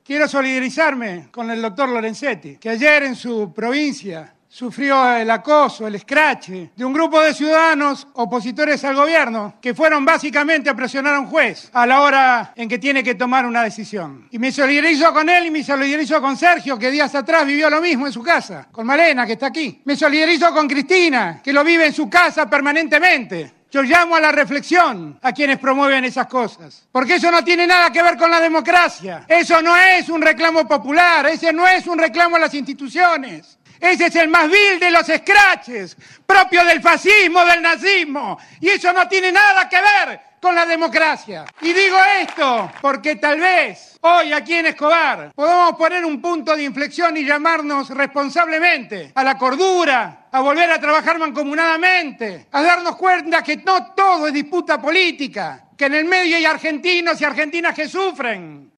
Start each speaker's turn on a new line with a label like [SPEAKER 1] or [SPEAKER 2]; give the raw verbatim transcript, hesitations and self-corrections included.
[SPEAKER 1] Quiero solidarizarme con el doctor Lorenzetti, que ayer en su provincia sufrió el acoso, el escrache de un grupo de ciudadanos opositores al gobierno que fueron básicamente a presionar a un juez a la hora en que tiene que tomar una decisión. Y me solidarizo con él y me solidarizo con Sergio, que días atrás vivió lo mismo en su casa, con Malena, que está aquí. Me solidarizo con Cristina, que lo vive en su casa permanentemente. Yo llamo a la reflexión a quienes promueven esas cosas, porque eso no tiene nada que ver con la democracia. Eso no es un reclamo popular, ese no es un reclamo a las instituciones. Ese es el más vil de los escraches, propio del fascismo, del nazismo. Y eso no tiene nada que ver con la democracia. Y digo esto porque tal vez hoy aquí en Escobar podamos poner un punto de inflexión y llamarnos responsablemente a la cordura, a volver a trabajar mancomunadamente, a darnos cuenta que no todo es disputa política, que en el medio hay argentinos y argentinas que sufren,